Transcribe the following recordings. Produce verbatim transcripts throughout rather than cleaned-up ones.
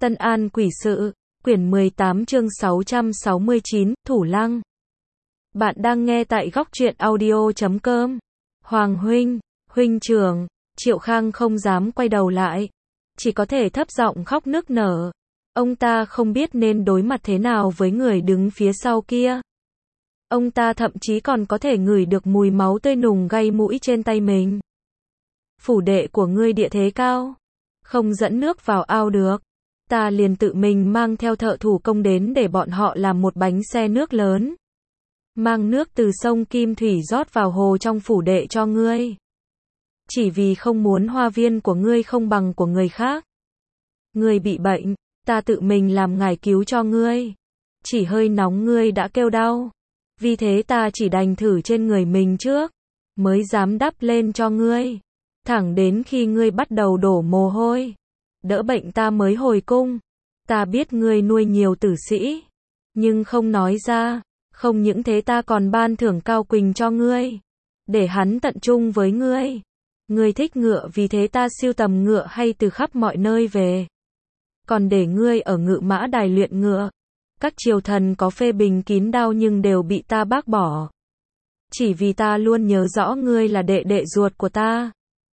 Tân An Quỷ Sự, quyển mười tám chương sáu trăm sáu mươi chín, Thủ Lăng. Bạn đang nghe tại góc truyện audio chấm com. Hoàng huynh, huynh trưởng, Triệu Khang không dám quay đầu lại, chỉ có thể thấp giọng khóc nức nở. Ông ta không biết nên đối mặt thế nào với người đứng phía sau kia. Ông ta thậm chí còn có thể ngửi được mùi máu tươi nùng gây mũi trên tay mình. Phủ đệ của ngươi địa thế cao, không dẫn nước vào ao được. Ta liền tự mình mang theo thợ thủ công đến để bọn họ làm một bánh xe nước lớn. Mang nước từ sông Kim Thủy rót vào hồ trong phủ đệ cho ngươi. Chỉ vì không muốn hoa viên của ngươi không bằng của người khác. Ngươi bị bệnh, ta tự mình làm ngải cứu cho ngươi. Chỉ hơi nóng ngươi đã kêu đau. Vì thế ta chỉ đành thử trên người mình trước, mới dám đắp lên cho ngươi. Thẳng đến khi ngươi bắt đầu đổ mồ hôi, đỡ bệnh ta mới hồi cung. Ta biết ngươi nuôi nhiều tử sĩ, nhưng không nói ra. Không những thế ta còn ban thưởng Cao Quỳnh cho ngươi, để hắn tận trung với ngươi. Ngươi thích ngựa vì thế ta sưu tầm ngựa hay từ khắp mọi nơi về. Còn để ngươi ở ngự mã đài luyện ngựa. Các triều thần có phê bình kín đao nhưng đều bị ta bác bỏ. Chỉ vì ta luôn nhớ rõ ngươi là đệ đệ ruột của ta.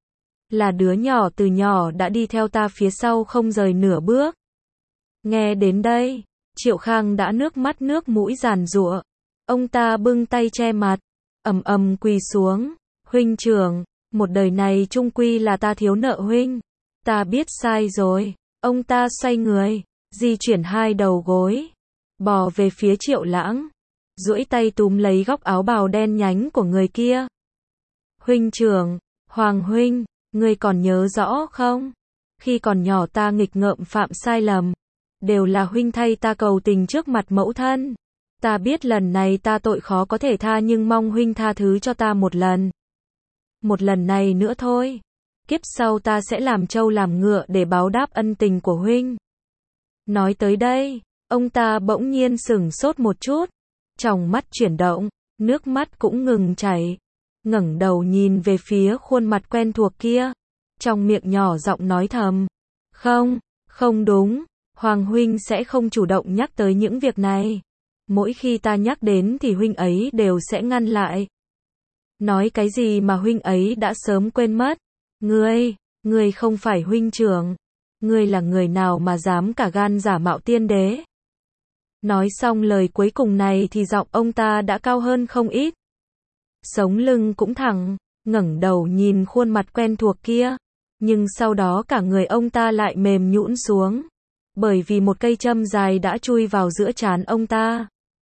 Là đứa nhỏ từ nhỏ đã đi theo ta phía sau không rời nửa bước. Nghe đến đây, Triệu Khang đã nước mắt nước mũi giàn giụa. Ông ta bưng tay che mặt, ầm ầm quỳ xuống. Huynh trưởng, một đời này chung quy là ta thiếu nợ huynh. Ta biết sai rồi. Ông ta xoay người, di chuyển hai đầu gối, bò về phía Triệu Lãng, duỗi tay túm lấy góc áo bào đen nhánh của người kia. Huynh trưởng, Hoàng huynh, ngươi còn nhớ rõ không? Khi còn nhỏ ta nghịch ngợm phạm sai lầm, đều là huynh thay ta cầu tình trước mặt mẫu thân. Ta biết lần này ta tội khó có thể tha nhưng mong huynh tha thứ cho ta một lần. Một lần này nữa thôi. Kiếp sau ta sẽ làm trâu làm ngựa để báo đáp ân tình của huynh. Nói tới đây, ông ta bỗng nhiên sửng sốt một chút, tròng mắt chuyển động, nước mắt cũng ngừng chảy, ngẩng đầu nhìn về phía khuôn mặt quen thuộc kia, trong miệng nhỏ giọng nói thầm, không, không đúng, Hoàng huynh sẽ không chủ động nhắc tới những việc này. Mỗi khi ta nhắc đến thì huynh ấy đều sẽ ngăn lại. Nói cái gì mà huynh ấy đã sớm quên mất. Ngươi, ngươi không phải huynh trưởng. Ngươi là người nào mà dám cả gan giả mạo tiên đế. Nói xong lời cuối cùng này thì giọng ông ta đã cao hơn không ít. Sống lưng cũng thẳng, ngẩng đầu nhìn khuôn mặt quen thuộc kia. Nhưng sau đó cả người ông ta lại mềm nhũn xuống. Bởi vì một cây châm dài đã chui vào giữa trán ông ta.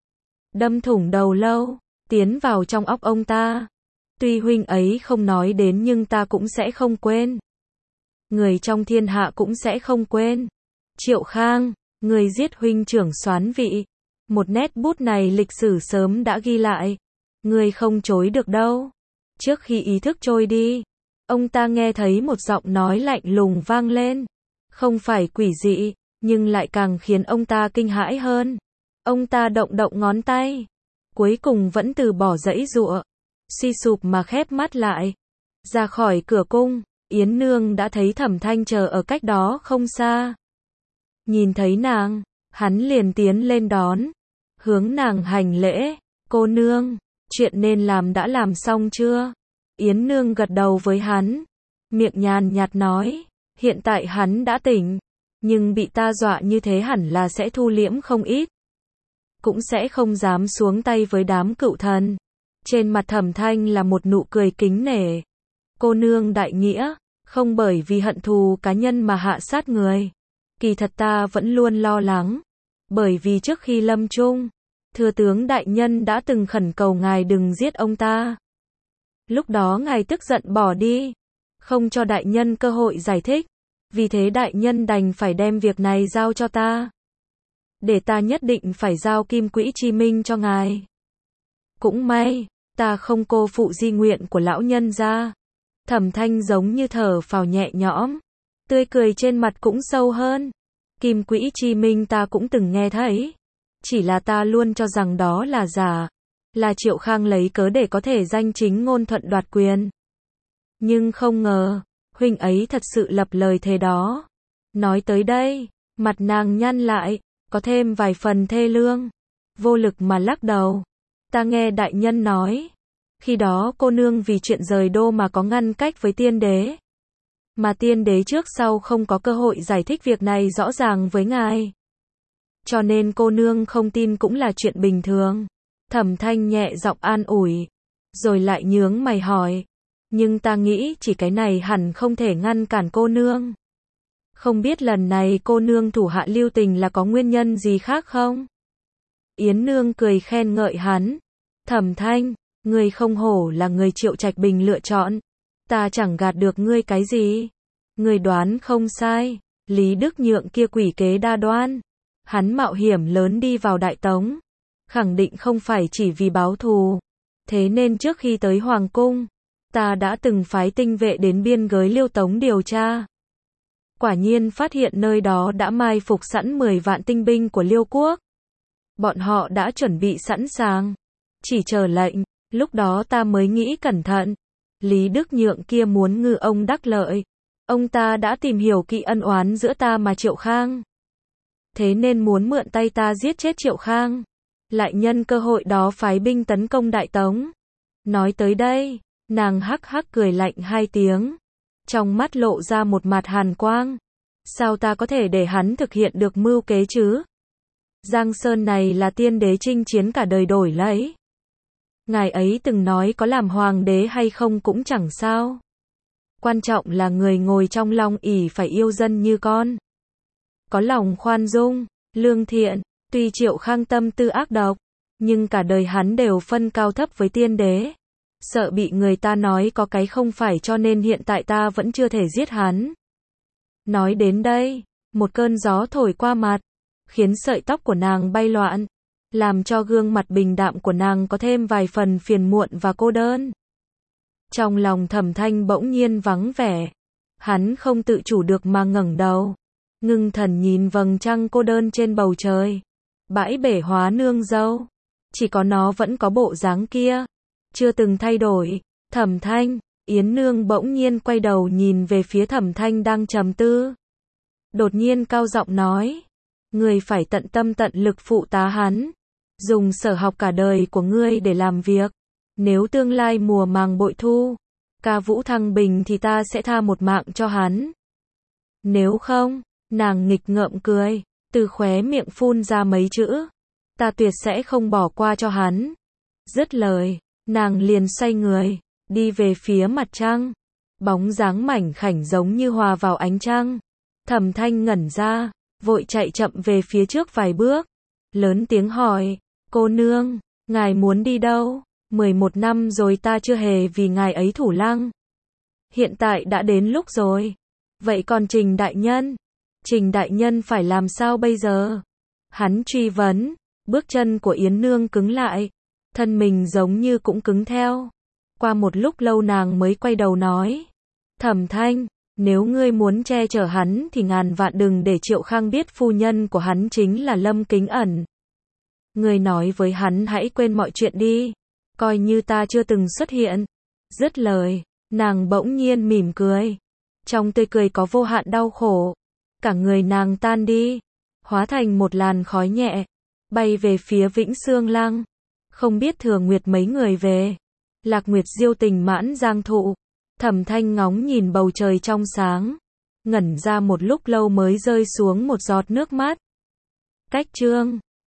Đâm thủng đầu lâu, tiến vào trong óc ông ta. Tuy huynh ấy không nói đến nhưng ta cũng sẽ không quên. Người trong thiên hạ cũng sẽ không quên. Triệu Khang, người giết huynh trưởng Soán Vị. Một nét bút này lịch sử sớm đã ghi lại. Người không chối được đâu. Trước khi ý thức trôi đi, ông ta nghe thấy một giọng nói lạnh lùng vang lên. Không phải quỷ dị, nhưng lại càng khiến ông ta kinh hãi hơn. Ông ta động động ngón tay, cuối cùng vẫn từ bỏ giãy giụa, suy sụp mà khép mắt lại. Ra khỏi cửa cung, Yến Nương đã thấy Thẩm Thanh chờ ở cách đó không xa. Nhìn thấy nàng, hắn liền tiến lên đón, hướng nàng hành lễ. Cô nương, chuyện nên làm đã làm xong chưa? Yến Nương gật đầu với hắn, miệng nhàn nhạt nói, hiện tại hắn đã tỉnh, nhưng bị ta dọa như thế hẳn là sẽ thu liễm không ít. Cũng sẽ không dám xuống tay với đám cựu thần. Trên mặt Thẩm Thanh là một nụ cười kính nể. Cô nương đại nghĩa, không bởi vì hận thù cá nhân mà hạ sát người. Kỳ thật ta vẫn luôn lo lắng. Bởi vì trước khi lâm chung, thừa tướng đại nhân đã từng khẩn cầu ngài đừng giết ông ta. Lúc đó ngài tức giận bỏ đi, không cho đại nhân cơ hội giải thích. Vì thế đại nhân đành phải đem việc này giao cho ta. Để ta nhất định phải giao Kim Quỹ Chi Minh cho ngài. Cũng may, ta không cô phụ di nguyện của lão nhân gia. Thẩm Thanh giống như thở phào nhẹ nhõm, tươi cười trên mặt cũng sâu hơn. Kim Quỹ Chi Minh ta cũng từng nghe thấy, chỉ là ta luôn cho rằng đó là giả, là Triệu Khang lấy cớ để có thể danh chính ngôn thuận đoạt quyền. Nhưng không ngờ, huynh ấy thật sự lập lời thề đó. Nói tới đây, Mặt nàng nhăn lại, có thêm vài phần thê lương, vô lực mà lắc đầu. Ta nghe đại nhân nói, khi đó cô nương vì chuyện rời đô mà có ngăn cách với tiên đế. Mà tiên đế trước sau không có cơ hội giải thích việc này rõ ràng với ngài. Cho nên cô nương không tin cũng là chuyện bình thường. Thẩm Thanh nhẹ giọng an ủi, rồi lại nhướng mày hỏi, nhưng ta nghĩ chỉ cái này hẳn không thể ngăn cản cô nương. Không biết lần này cô nương thủ hạ lưu tình là có nguyên nhân gì khác không? Yến Nương cười khen ngợi hắn. Thẩm Thanh, ngươi không hổ là người Triệu Trạch Bình lựa chọn. Ta chẳng gạt được ngươi cái gì. Ngươi đoán không sai, Lý Đức Nhượng kia quỷ kế đa đoan. Hắn mạo hiểm lớn đi vào Đại Tống. Khẳng định không phải chỉ vì báo thù. Thế nên trước khi tới Hoàng Cung, ta đã từng phái tinh vệ đến biên giới Liêu Tống điều tra. Quả nhiên phát hiện nơi đó đã mai phục sẵn mười vạn tinh binh của Liêu Quốc. Bọn họ đã chuẩn bị sẵn sàng, chỉ chờ lệnh. Lúc đó ta mới nghĩ cẩn thận. Lý Đức Nhượng kia muốn ngư ông đắc lợi. Ông ta đã tìm hiểu kỹ ân oán giữa ta mà Triệu Khang. Thế nên muốn mượn tay ta giết chết Triệu Khang. Lại nhân cơ hội đó phái binh tấn công Đại Tống. Nói tới đây, nàng hắc hắc cười lạnh hai tiếng. Trong mắt lộ ra một mặt hàn quang. Sao ta có thể để hắn thực hiện được mưu kế chứ? Giang Sơn này là tiên đế chinh chiến cả đời đổi lấy. Ngài ấy từng nói có làm hoàng đế hay không cũng chẳng sao. Quan trọng là người ngồi trong long ỷ phải yêu dân như con. Có lòng khoan dung, lương thiện, tuy Triệu Khang tâm tư ác độc, nhưng cả đời hắn đều phân cao thấp với tiên đế. Sợ bị người ta nói có cái không phải cho nên hiện tại ta vẫn chưa thể giết hắn. Nói đến đây, một cơn gió thổi qua mặt, khiến sợi tóc của nàng bay loạn, làm cho gương mặt bình đạm của nàng có thêm vài phần phiền muộn và cô đơn. Trong lòng Thẩm Thanh bỗng nhiên vắng vẻ, hắn không tự chủ được mà ngẩng đầu, ngưng thần nhìn vầng trăng cô đơn trên bầu trời. Bãi bể hóa nương dâu, chỉ có nó vẫn có bộ dáng kia, chưa từng thay đổi. Thẩm Thanh, Yến Nương bỗng nhiên quay đầu nhìn về phía Thẩm Thanh đang trầm tư. Đột nhiên cao giọng nói, ngươi phải tận tâm tận lực phụ tá hắn, dùng sở học cả đời của ngươi để làm việc. Nếu tương lai mùa màng bội thu, ca vũ thăng bình thì ta sẽ tha một mạng cho hắn. Nếu không, nàng nghịch ngợm cười, từ khóe miệng phun ra mấy chữ, ta tuyệt sẽ không bỏ qua cho hắn. Dứt lời, nàng liền xoay người, đi về phía mặt trăng. Bóng dáng mảnh khảnh giống như hòa vào ánh trăng. Thẩm Thanh ngẩn ra, vội chạy chậm về phía trước vài bước, lớn tiếng hỏi, cô nương, ngài muốn đi đâu? mười một năm rồi ta chưa hề vì ngài ấy thủ lăng. Hiện tại đã đến lúc rồi. Vậy còn Trình đại nhân? Trình đại nhân phải làm sao bây giờ? Hắn truy vấn, bước chân của Yến Nương cứng lại, thân mình giống như cũng cứng theo. Qua một lúc lâu nàng mới quay đầu nói, Thẩm Thanh, nếu ngươi muốn che chở hắn thì ngàn vạn đừng để Triệu Khang biết phu nhân của hắn chính là Lâm Kính Ẩn. Ngươi nói với hắn hãy quên mọi chuyện đi, coi như ta chưa từng xuất hiện. Dứt lời, nàng bỗng nhiên mỉm cười. Trong tươi cười có vô hạn đau khổ. Cả người nàng tan đi, hóa thành một làn khói nhẹ, bay về phía Vĩnh Xương Lăng. Không biết Thừa Nguyệt mấy người về. Lạc Nguyệt diêu tình mãn giang thụ. Thẩm Thanh ngóng nhìn bầu trời trong sáng, ngẩn ra một lúc lâu mới rơi xuống một giọt nước mắt. Cách chương